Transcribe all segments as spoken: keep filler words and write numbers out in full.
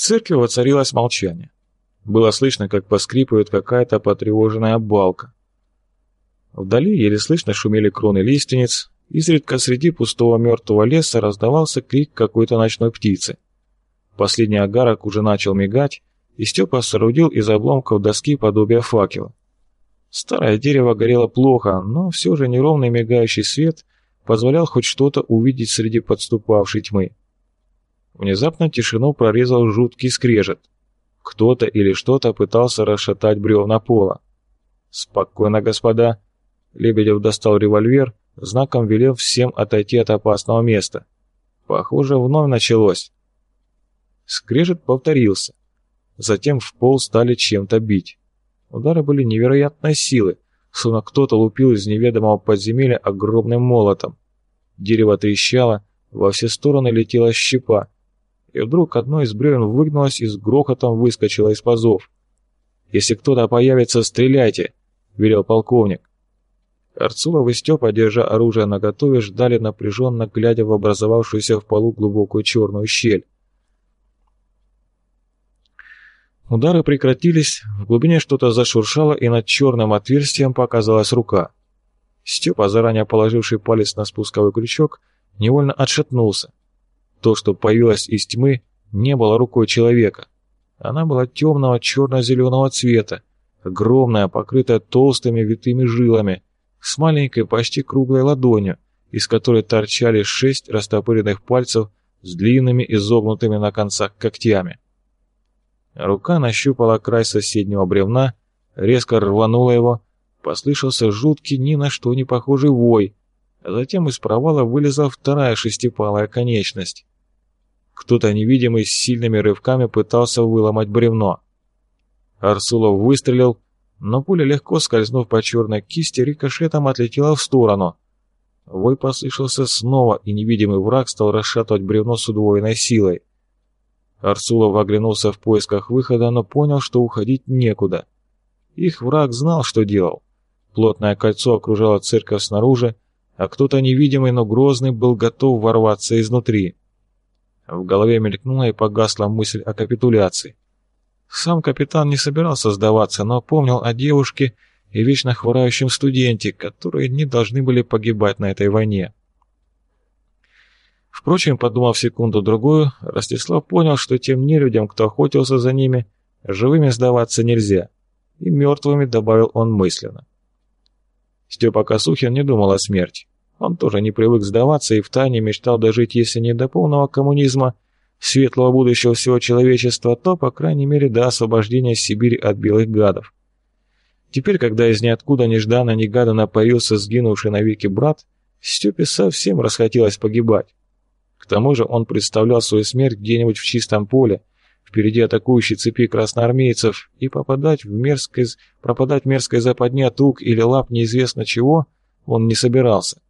церкви воцарилось молчание. Было слышно, как поскрипывает какая-то потревоженная балка. Вдали еле слышно шумели кроны лиственниц, изредка среди пустого мертвого леса раздавался крик какой-то ночной птицы. Последний огарок уже начал мигать, и Степа соорудил из обломков доски подобие факела. Старое дерево горело плохо, но все же неровный мигающий свет позволял хоть что-то увидеть среди подступавшей тьмы. Внезапно тишину прорезал жуткий скрежет. Кто-то или что-то пытался расшатать бревна пола. «Спокойно, господа!» Лебедев достал револьвер, знаком велел всем отойти от опасного места. Похоже, вновь началось. Скрежет повторился. Затем в пол стали чем-то бить. Удары были невероятной силы, словно кто-то лупил из неведомого подземелья огромным молотом. Дерево трещало, во все стороны летела щепа, и вдруг одно из бревен выгнулось и с грохотом выскочило из пазов. «Если кто-то появится, стреляйте!» — велел полковник. Арцулов и Степа, держа оружие наготове, ждали напряженно, глядя в образовавшуюся в полу глубокую черную щель. Удары прекратились, в глубине что-то зашуршало, и над черным отверстием показалась рука. Степа, заранее положивший палец на спусковой крючок, невольно отшатнулся. То, что появилось из тьмы, не было рукой человека. Она была темного черно-зеленого цвета, огромная, покрытая толстыми витыми жилами, с маленькой, почти круглой ладонью, из которой торчали шесть растопыренных пальцев с длинными изогнутыми на концах когтями. Рука нащупала край соседнего бревна, резко рванула его, послышался жуткий, ни на что не похожий вой, а затем из провала вылезла вторая шестипалая конечность. Кто-то невидимый с сильными рывками пытался выломать бревно. Арцулов выстрелил, но пуля, легко скользнув по черной кисти, рикошетом отлетела в сторону. Вой послышался снова, и невидимый враг стал расшатывать бревно с удвоенной силой. Арцулов оглянулся в поисках выхода, но понял, что уходить некуда. Их враг знал, что делал. Плотное кольцо окружало церковь снаружи, а кто-то невидимый, но грозный был готов ворваться изнутри. В голове мелькнула и погасла мысль о капитуляции. Сам капитан не собирался сдаваться, но помнил о девушке и вечно хворающем студенте, которые не должны были погибать на этой войне. Впрочем, подумав секунду-другую, Ростислав понял, что тем нелюдям, кто охотился за ними, живыми сдаваться нельзя, и мертвыми добавил он мысленно. Степа Косухин не думал о смерти. Он тоже не привык сдаваться и втайне мечтал дожить, если не до полного коммунизма, светлого будущего всего человечества, то, по крайней мере, до освобождения Сибири от белых гадов. Теперь, когда из ниоткуда нежданно-негаданно появился сгинувший навеки брат, Степе совсем расхотелось погибать. К тому же он представлял свою смерть где-нибудь в чистом поле, впереди атакующей цепи красноармейцев, и попадать в мерзкой, пропадать в мерзкой западне от рук или лап неизвестно чего он не собирался.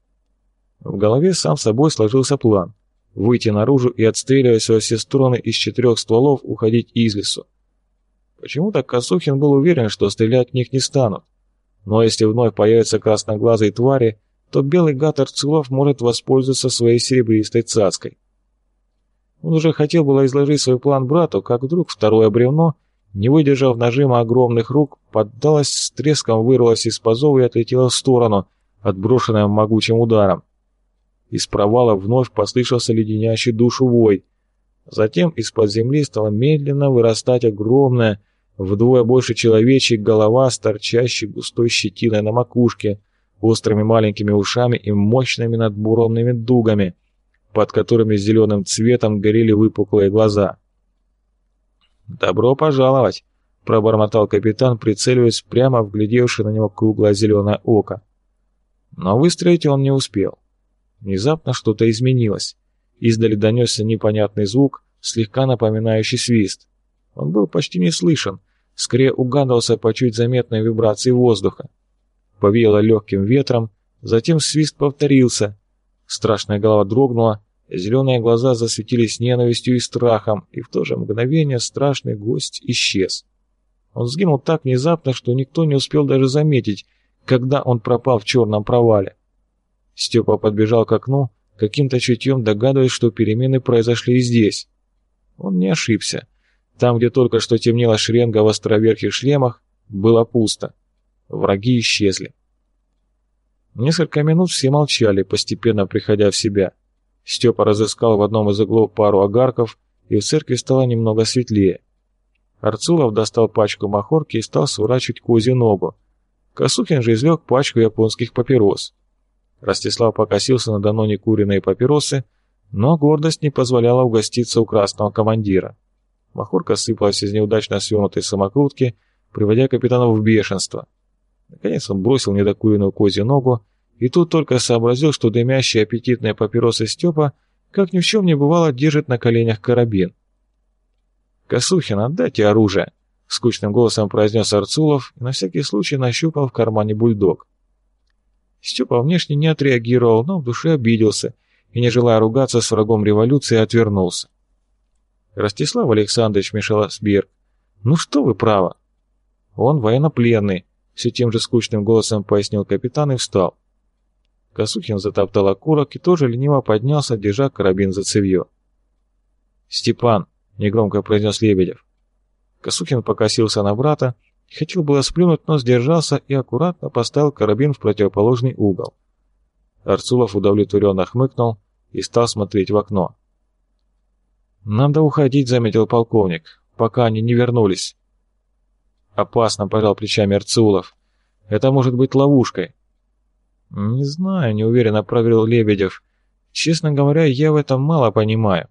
В голове сам собой сложился план — выйти наружу и, отстреливаясь во все стороны из четырех стволов, уходить из лесу. Почему-то Косухин был уверен, что стрелять в них не станут, но если вновь появятся красноглазые твари, то белый гад Арцулов может воспользоваться своей серебристой цацкой. Он уже хотел было изложить свой план брату, как вдруг второе бревно, не выдержав нажима огромных рук, поддалось, с треском вырвалось из пазов и отлетело в сторону, отброшенное могучим ударом. Из провала вновь послышался леденящий душу вой. Затем из-под земли стала медленно вырастать огромная, вдвое больше человечьей голова с торчащей густой щетиной на макушке, острыми маленькими ушами и мощными надбуронными дугами, под которыми зеленым цветом горели выпуклые глаза. «Добро пожаловать!» — пробормотал капитан, прицеливаясь прямо в глядевшее на него круглое зеленое око. Но выстрелить он не успел. Внезапно что-то изменилось. Издали донесся непонятный звук, слегка напоминающий свист. Он был почти не слышен, скорее угадывался по чуть заметной вибрации воздуха. Повеяло легким ветром, затем свист повторился. Страшная голова дрогнула, зеленые глаза засветились ненавистью и страхом, и в то же мгновение страшный гость исчез. Он сгинул так внезапно, что никто не успел даже заметить, когда он пропал в черном провале. Степа подбежал к окну, каким-то чутьем догадываясь, что перемены произошли и здесь. Он не ошибся. Там, где только что темнела шеренга в островерхих шлемах, было пусто. Враги исчезли. Несколько минут все молчали, постепенно приходя в себя. Степа разыскал в одном из углов пару огарков, и в церкви стало немного светлее. Арцулов достал пачку махорки и стал сворачивать козью ногу. Косухин же извлек пачку японских папирос. Ростислав покосился на давно не куриные папиросы, но гордость не позволяла угоститься у красного командира. Махорка сыпалась из неудачно свернутой самокрутки, приводя капитана в бешенство. Наконец он бросил недокуренную козью ногу, и тут только сообразил, что дымящие аппетитные папиросы Степа, как ни в чем не бывало, держит на коленях карабин. «Косухин, отдайте оружие!» — скучным голосом произнес Арцулов и на всякий случай нащупал в кармане бульдог. Степа внешне не отреагировал, но в душе обиделся и, не желая ругаться с врагом революции, отвернулся. «Ростислав Александрович», — мешалась Берг, — «ну что вы, право?» «Он военнопленный», — все тем же скучным голосом пояснил капитан и встал. Косухин затоптал окурок и тоже лениво поднялся, держа карабин за цевьё. «Степан», — негромко произнес Лебедев. Косухин покосился на брата, хотел было сплюнуть, но сдержался и аккуратно поставил карабин в противоположный угол. Арцулов удовлетворенно хмыкнул и стал смотреть в окно. «Надо уходить», — заметил полковник, — «пока они не вернулись». «Опасно», — пожал плечами Арцулов. «Это может быть ловушкой». «Не знаю», — неуверенно проговорил Лебедев. «Честно говоря, я в этом мало понимаю».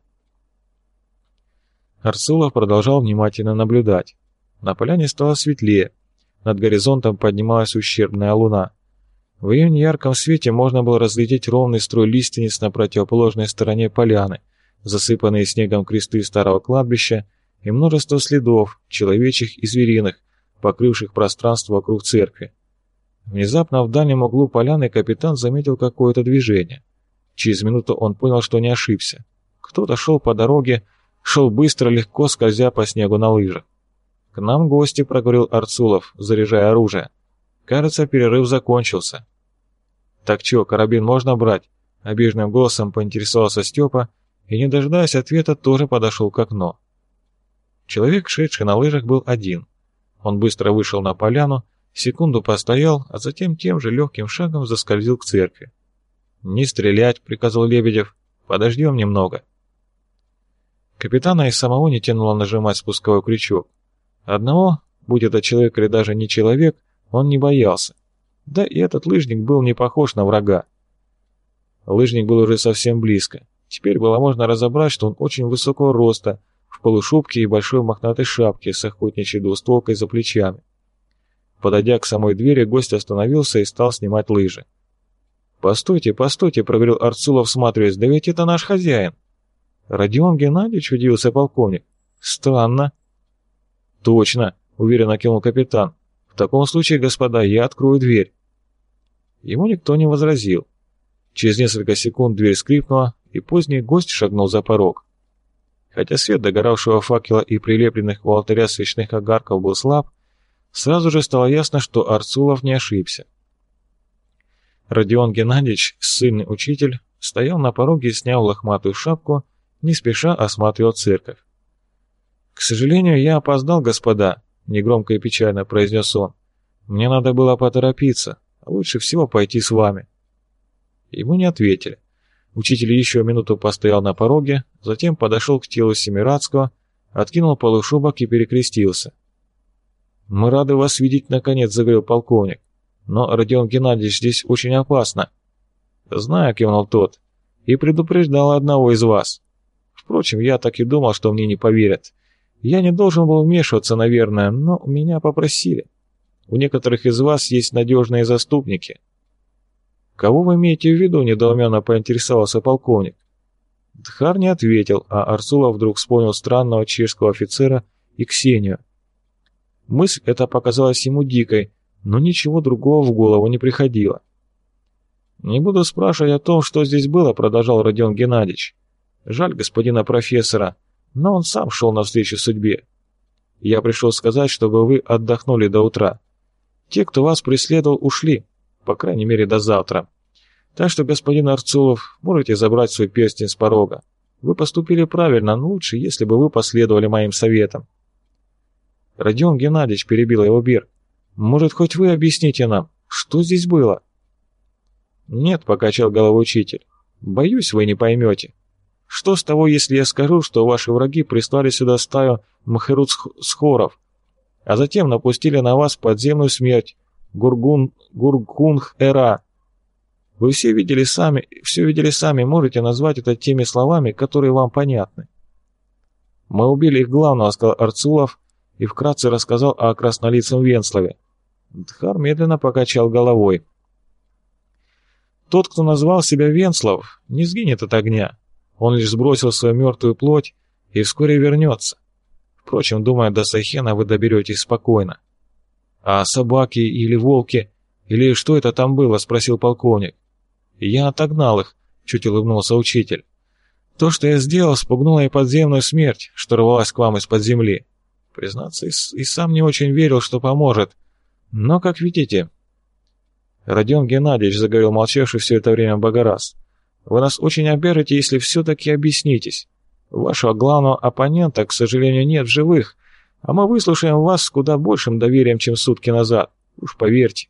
Арцулов продолжал внимательно наблюдать. На поляне стало светлее. Над горизонтом поднималась ущербная луна. В ее неярком свете можно было разглядеть ровный строй лиственниц на противоположной стороне поляны, засыпанные снегом кресты старого кладбища и множество следов, человечьих и звериных, покрывших пространство вокруг церкви. Внезапно в дальнем углу поляны капитан заметил какое-то движение. Через минуту он понял, что не ошибся. Кто-то шел по дороге, шел быстро, легко, скользя по снегу на лыжах. «К нам гости», — проговорил Арцулов, заряжая оружие. «Кажется, перерыв закончился». «Так чё, карабин можно брать?» — обиженным голосом поинтересовался Степа и, не дожидаясь ответа, тоже подошел к окну. Человек, шедший на лыжах, был один. Он быстро вышел на поляну, секунду постоял, а затем тем же легким шагом заскользил к церкви. «Не стрелять», — приказал Лебедев, — «подождем немного». Капитана и самого не тянуло нажимать спусковой крючок. Одного, будь это человек или даже не человек, он не боялся. Да и этот лыжник был не похож на врага. Лыжник был уже совсем близко. Теперь было можно разобрать, что он очень высокого роста, в полушубке и большой мохнатой шапке с охотничьей двустволкой за плечами. Подойдя к самой двери, гость остановился и стал снимать лыжи. «Постойте, постойте», — проговорил Арцулов, всматриваясь, — «да ведь это наш хозяин». «Родион Геннадьевич?» — удивился полковник. «Странно». «Точно», — уверенно кивнул капитан. «В таком случае, господа, я открою дверь». Ему никто не возразил. Через несколько секунд дверь скрипнула, и поздний гость шагнул за порог. Хотя свет догоравшего факела и прилепленных у алтаря свечных огарков был слаб, сразу же стало ясно, что Арцулов не ошибся. Родион Геннадьевич, ссыльный учитель, стоял на пороге и, сняв лохматую шапку, не спеша осматривал церковь. «К сожалению, я опоздал, господа», — негромко и печально произнес он. «Мне надо было поторопиться, а лучше всего пойти с вами». Ему не ответили. Учитель еще минуту постоял на пороге, затем подошел к телу Семирадского, откинул полушубок и перекрестился. «Мы рады вас видеть, наконец», — заговорил полковник. «Но, Родион Геннадьевич, здесь очень опасно». «Знаю», — кивнул тот, — «и предупреждал одного из вас. Впрочем, я так и думал, что мне не поверят. Я не должен был вмешиваться, наверное, но меня попросили. У некоторых из вас есть надежные заступники». «Кого вы имеете в виду?» — недоуменно поинтересовался полковник. Дхар не ответил, а Арцулов вдруг вспомнил странного чешского офицера и Ксению. Мысль эта показалась ему дикой, но ничего другого в голову не приходило. «Не буду спрашивать о том, что здесь было», — продолжал Родион Геннадьевич. «Жаль господина профессора, но он сам шел навстречу судьбе. Я пришел сказать, чтобы вы отдохнули до утра. Те, кто вас преследовал, ушли, по крайней мере до завтра. Так что, господин Арцулов, можете забрать свой перстень с порога. Вы поступили правильно, но лучше, если бы вы последовали моим советам. Родион Геннадьевич, перебил его Берг, может, хоть вы объясните нам, что здесь было? Нет, покачал головой учитель, боюсь, вы не поймете. Что с того, если я скажу, что ваши враги прислали сюда стаю мхерут-схоров, а затем напустили на вас подземную смерть, Гургун, Гургунг-эра. Вы все видели сами, все видели сами, можете назвать это теми словами, которые вам понятны. Мы убили их главного, сказал Арцулов, и вкратце рассказал о краснолицем Венслове. Дхар медленно покачал головой. Тот, кто назвал себя Венслов, не сгинет от огня. Он лишь сбросил свою мертвую плоть и вскоре вернется. Впрочем, думаю, до Сайхена вы доберетесь спокойно. А собаки или волки, или что это там было, спросил полковник. Я отогнал их, чуть улыбнулся учитель. То, что я сделал, спугнуло и подземную смерть, что рвалась к вам из-под земли. Признаться, и, и сам не очень верил, что поможет. Но, как видите... Родион Геннадьевич, заговорил молчавший все это время Богораз, вы нас очень обяжете, если все-таки объяснитесь. Вашего главного оппонента, к сожалению, нет в живых, а мы выслушаем вас с куда большим доверием, чем сутки назад. Уж поверьте.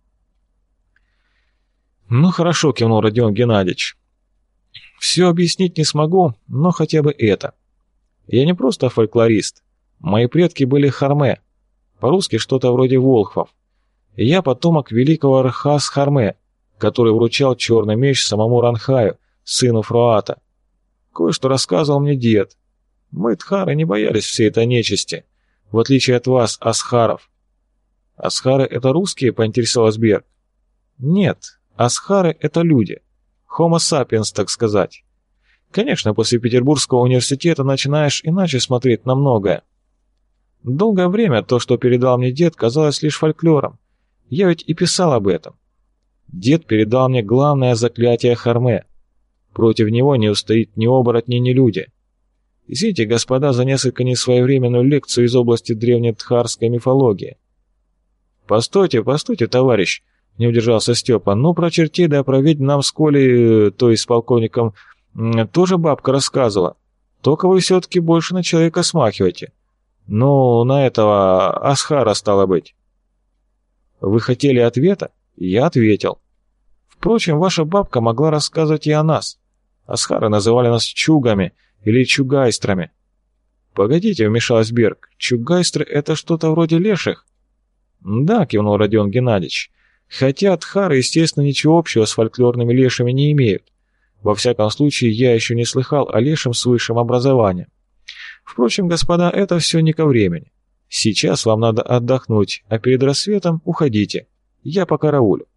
Ну хорошо, кивнул Родион Геннадьевич. Все объяснить не смогу, но хотя бы это. Я не просто фольклорист. Мои предки были харме. По-русски что-то вроде волхвов. Я потомок великого Рхас-Харме, который вручал черный меч самому Ранхаю, сыну Фруата. Кое-что рассказывал мне дед. Мы, тхары, не боялись всей этой нечисти, в отличие от вас, асхаров. Асхары — это русские, поинтересовался Берг? Нет, асхары — это люди. Homo sapiens, так сказать. Конечно, после Петербургского университета начинаешь иначе смотреть на многое. Долгое время то, что передал мне дед, казалось лишь фольклором. Я ведь и писал об этом. Дед передал мне главное заклятие Харме. Против него не устоит ни оборотни, ни люди. Извините, господа, за несколько несвоевременную лекцию из области древней тхарской мифологии. Постойте, постойте, товарищ, не удержался Степа. Ну, про чертей да про ведьм нам с Колей, то есть с полковником, тоже бабка рассказывала. Только вы все-таки больше на человека смахиваете. Ну, на этого асхара стало быть. Вы хотели ответа? Я ответил. Впрочем, ваша бабка могла рассказывать и о нас. Асхары называли нас чугами или чугайстрами. Погодите, вмешалась Берг, чугайстры — это что-то вроде леших? Да, кивнул Родион Геннадьевич. Хотя тхары, естественно, ничего общего с фольклорными лешами не имеют. Во всяком случае, я еще не слыхал о лешем с высшим образованием. Впрочем, господа, это все не ко времени. Сейчас вам надо отдохнуть, а перед рассветом уходите. Я покараулю.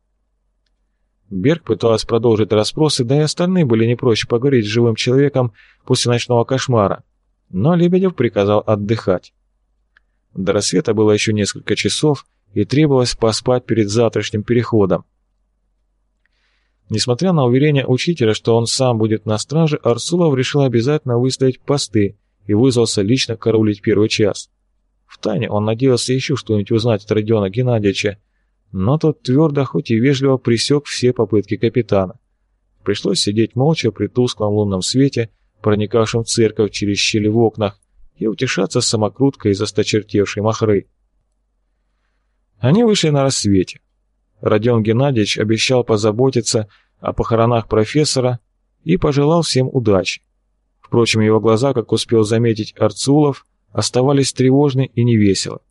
Берг пыталась продолжить расспросы, да и остальные были не прочь поговорить с живым человеком после ночного кошмара, но Лебедев приказал отдыхать. До рассвета было еще несколько часов, и требовалось поспать перед завтрашним переходом. Несмотря на уверение учителя, что он сам будет на страже, Арцулов решил обязательно выставить посты и вызвался лично караулить первый час. Втайне он надеялся еще что-нибудь узнать от Родиона Геннадьевича, но тот твердо, хоть и вежливо пресек все попытки капитана. Пришлось сидеть молча при тусклом лунном свете, проникавшем в церковь через щели в окнах, и утешаться самокруткой из осточертевшей махры. Они вышли на рассвете. Родион Геннадьевич обещал позаботиться о похоронах профессора и пожелал всем удачи. Впрочем, его глаза, как успел заметить Арцулов, оставались тревожны и невеселы.